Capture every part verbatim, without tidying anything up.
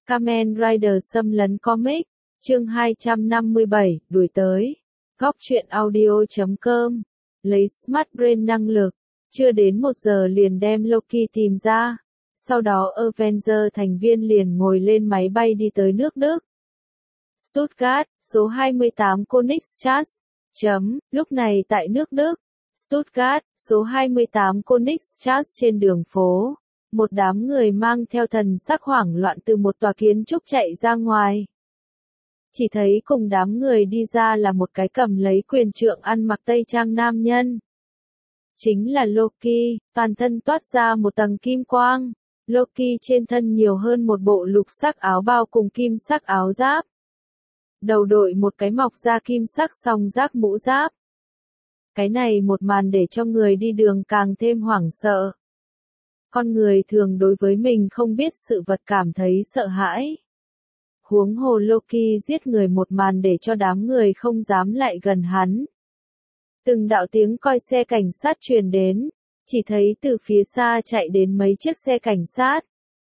Kamen Rider xâm lấn comic, chương hai trăm năm mươi bảy, đuổi tới. Góc truyện audio chấm com, lấy Smart Brain năng lực, chưa đến một giờ liền đem Loki tìm ra. Sau đó Avenger thành viên liền ngồi lên máy bay đi tới nước Đức. Stuttgart, số hai mươi tám Königstraße. Chấm, lúc này tại nước Đức. Stuttgart, số hai mươi tám Königstraße trên đường phố. Một đám người mang theo thần sắc hoảng loạn từ một tòa kiến trúc chạy ra ngoài. Chỉ thấy cùng đám người đi ra là một cái cầm lấy quyền trượng ăn mặc tây trang nam nhân. Chính là Loki, toàn thân toát ra một tầng kim quang. Loki trên thân nhiều hơn một bộ lục sắc áo bao cùng kim sắc áo giáp. Đầu đội một cái mọc da kim sắc song giác mũ giáp. Cái này một màn để cho người đi đường càng thêm hoảng sợ. Con người thường đối với mình không biết sự vật cảm thấy sợ hãi. Huống hồ Loki giết người một màn để cho đám người không dám lại gần hắn. Từng đạo tiếng coi xe cảnh sát truyền đến, chỉ thấy từ phía xa chạy đến mấy chiếc xe cảnh sát.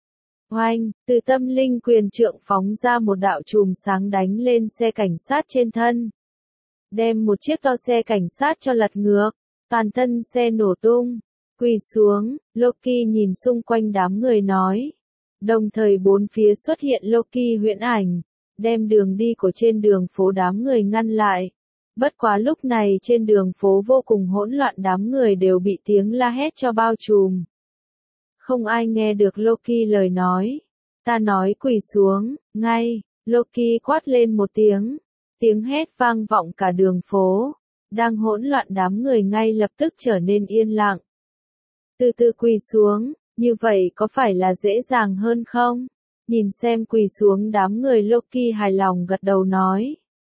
Oanh, từ tâm linh quyền trượng phóng ra một đạo chùm sáng đánh lên xe cảnh sát trên thân. Đem một chiếc to xe cảnh sát cho lật ngược, toàn thân xe nổ tung. Quỳ xuống, Loki nhìn xung quanh đám người nói. Đồng thời bốn phía xuất hiện Loki huyễn ảnh, đem đường đi của trên đường phố đám người ngăn lại. Bất quá lúc này trên đường phố vô cùng hỗn loạn, đám người đều bị tiếng la hét cho bao trùm. Không ai nghe được Loki lời nói. Ta nói quỳ xuống, ngay, Loki quát lên một tiếng. Tiếng hét vang vọng cả đường phố. Đang hỗn loạn đám người ngay lập tức trở nên yên lặng. Từ từ quỳ xuống, như vậy có phải là dễ dàng hơn không? Nhìn xem quỳ xuống đám người, Loki hài lòng gật đầu nói.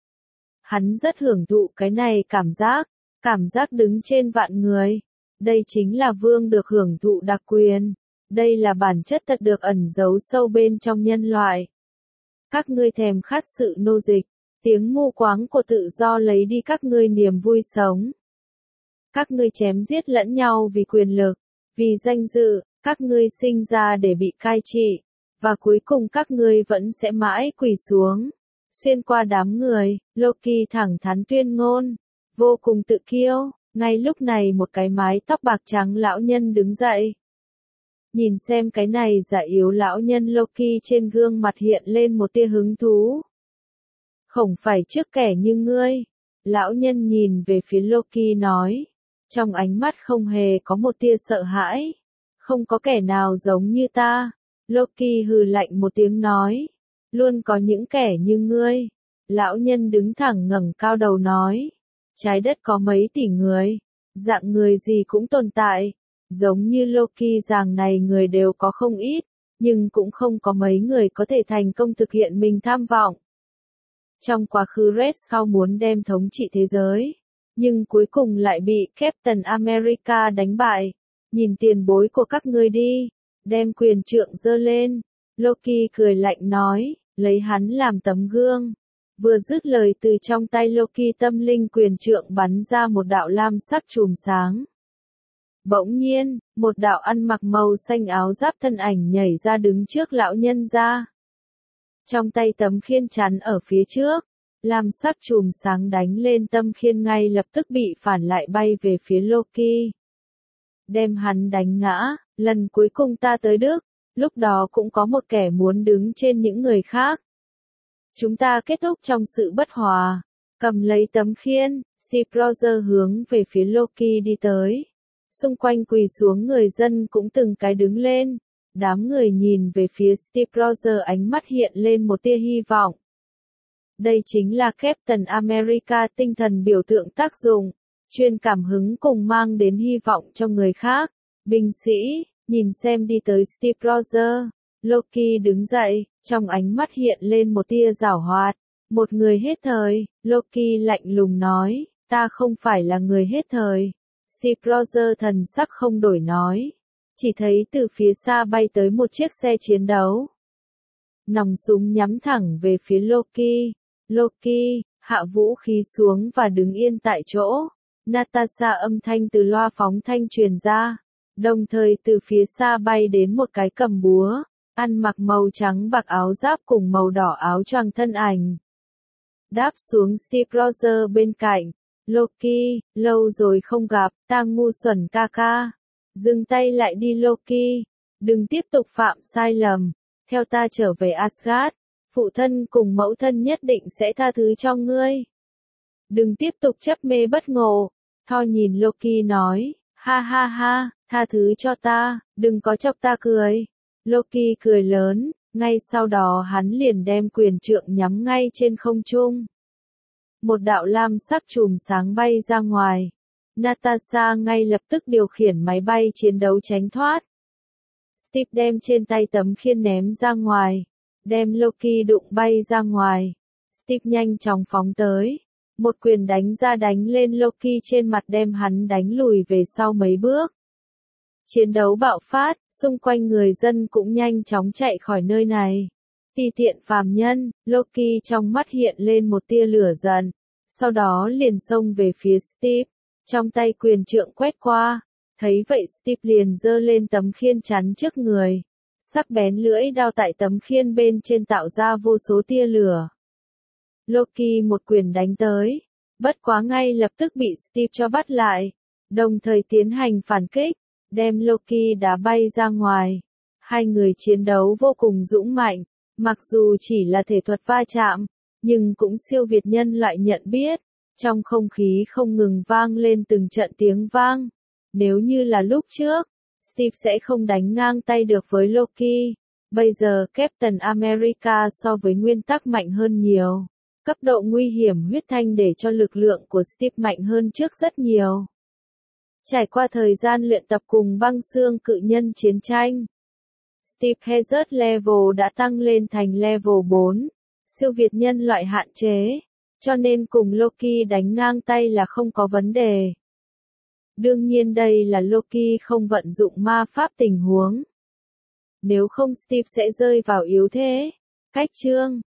Hắn rất hưởng thụ cái này cảm giác, cảm giác đứng trên vạn người. Đây chính là vương được hưởng thụ đặc quyền. Đây là bản chất thật được ẩn giấu sâu bên trong nhân loại. Các ngươi thèm khát sự nô dịch, tiếng mù quáng của tự do lấy đi các ngươi niềm vui sống. Các ngươi chém giết lẫn nhau vì quyền lực, vì danh dự, các ngươi sinh ra để bị cai trị, và cuối cùng các ngươi vẫn sẽ mãi quỳ xuống. Xuyên qua đám người, Loki thẳng thắn tuyên ngôn, vô cùng tự kiêu. Ngay lúc này một cái mái tóc bạc trắng lão nhân đứng dậy. Nhìn xem cái này giả yếu lão nhân, Loki trên gương mặt hiện lên một tia hứng thú. Không phải trước kẻ như ngươi. Lão nhân nhìn về phía Loki nói. Trong ánh mắt không hề có một tia sợ hãi. Không có kẻ nào giống như ta. Loki hừ lạnh một tiếng nói. Luôn có những kẻ như ngươi. Lão nhân đứng thẳng ngẩng cao đầu nói. Trái đất có mấy tỷ người. Dạng người gì cũng tồn tại. Giống như Loki dạng này người đều có không ít. Nhưng cũng không có mấy người có thể thành công thực hiện mình tham vọng. Trong quá khứ Red Skull muốn đem thống trị thế giới. Nhưng cuối cùng lại bị Captain America đánh bại. Nhìn tiền bối của các ngươi đi. Đem quyền trượng giơ lên. Loki cười lạnh nói, lấy hắn làm tấm gương. Vừa dứt lời từ trong tay Loki tâm linh quyền trượng bắn ra một đạo lam sắc chùm sáng. Bỗng nhiên, một đạo ăn mặc màu xanh áo giáp thân ảnh nhảy ra đứng trước lão nhân ra. Trong tay tấm khiên chắn ở phía trước. Lam sắc chùm sáng đánh lên tâm khiên ngay lập tức bị phản lại bay về phía Loki. Đem hắn đánh ngã, lần cuối cùng ta tới Đức, lúc đó cũng có một kẻ muốn đứng trên những người khác. Chúng ta kết thúc trong sự bất hòa, cầm lấy tấm khiên, Steve Rogers hướng về phía Loki đi tới. Xung quanh quỳ xuống người dân cũng từng cái đứng lên, đám người nhìn về phía Steve Rogers ánh mắt hiện lên một tia hy vọng. Đây chính là Captain America, tinh thần biểu tượng tác dụng, truyền cảm hứng cùng mang đến hy vọng cho người khác. Binh sĩ, nhìn xem đi tới Steve Rogers, Loki đứng dậy, trong ánh mắt hiện lên một tia giảo hoạt. Một người hết thời, Loki lạnh lùng nói, ta không phải là người hết thời. Steve Rogers thần sắc không đổi nói. Chỉ thấy từ phía xa bay tới một chiếc xe chiến đấu. Nòng súng nhắm thẳng về phía Loki. Loki, hạ vũ khí xuống và đứng yên tại chỗ. Natasha âm thanh từ loa phóng thanh truyền ra. Đồng thời từ phía xa bay đến một cái cầm búa. ăn mặc màu trắng bạc áo giáp cùng màu đỏ áo choàng thân ảnh. Đáp xuống Steve Rogers bên cạnh. Loki, lâu rồi không gặp, ta ngu xuẩn ca ca. Dừng tay lại đi Loki, đừng tiếp tục phạm sai lầm. Theo ta trở về Asgard, phụ thân cùng mẫu thân nhất định sẽ tha thứ cho ngươi. Đừng tiếp tục chấp mê bất ngộ. Thor nhìn Loki nói, ha ha ha, tha thứ cho ta, đừng có chọc ta cười. Loki cười lớn, ngay sau đó hắn liền đem quyền trượng nhắm ngay trên không trung. Một đạo lam sắc chùm sáng bay ra ngoài. Natasha ngay lập tức điều khiển máy bay chiến đấu tránh thoát. Steve đem trên tay tấm khiên ném ra ngoài, đem Loki đụng bay ra ngoài. Steve nhanh chóng phóng tới, một quyền đánh ra đánh lên Loki trên mặt đem hắn đánh lùi về sau mấy bước. Chiến đấu bạo phát, xung quanh người dân cũng nhanh chóng chạy khỏi nơi này. Ti tiện phàm nhân, Loki trong mắt hiện lên một tia lửa giận, sau đó liền xông về phía Steve, trong tay quyền trượng quét qua. Thấy vậy Steve liền giơ lên tấm khiên chắn trước người. Sắc bén lưỡi đao tại tấm khiên bên trên tạo ra vô số tia lửa. Loki một quyền đánh tới, bất quá ngay lập tức bị Steve cho bắt lại, đồng thời tiến hành phản kích, đem Loki đá bay ra ngoài. Hai người chiến đấu vô cùng dũng mạnh, mặc dù chỉ là thể thuật va chạm, nhưng cũng siêu việt nhân loại nhận biết. Trong không khí không ngừng vang lên từng trận tiếng vang. Nếu như là lúc trước, Steve sẽ không đánh ngang tay được với Loki. Bây giờ Captain America so với nguyên tắc mạnh hơn nhiều. Cấp độ nguy hiểm huyết thanh để cho lực lượng của Steve mạnh hơn trước rất nhiều. Trải qua thời gian luyện tập cùng băng xương cự nhân chiến tranh, Steve Hazard level đã tăng lên thành level bốn, siêu việt nhân loại hạn chế, cho nên cùng Loki đánh ngang tay là không có vấn đề. Đương nhiên đây là Loki không vận dụng ma pháp tình huống. Nếu không Steve sẽ rơi vào yếu thế. Cách chương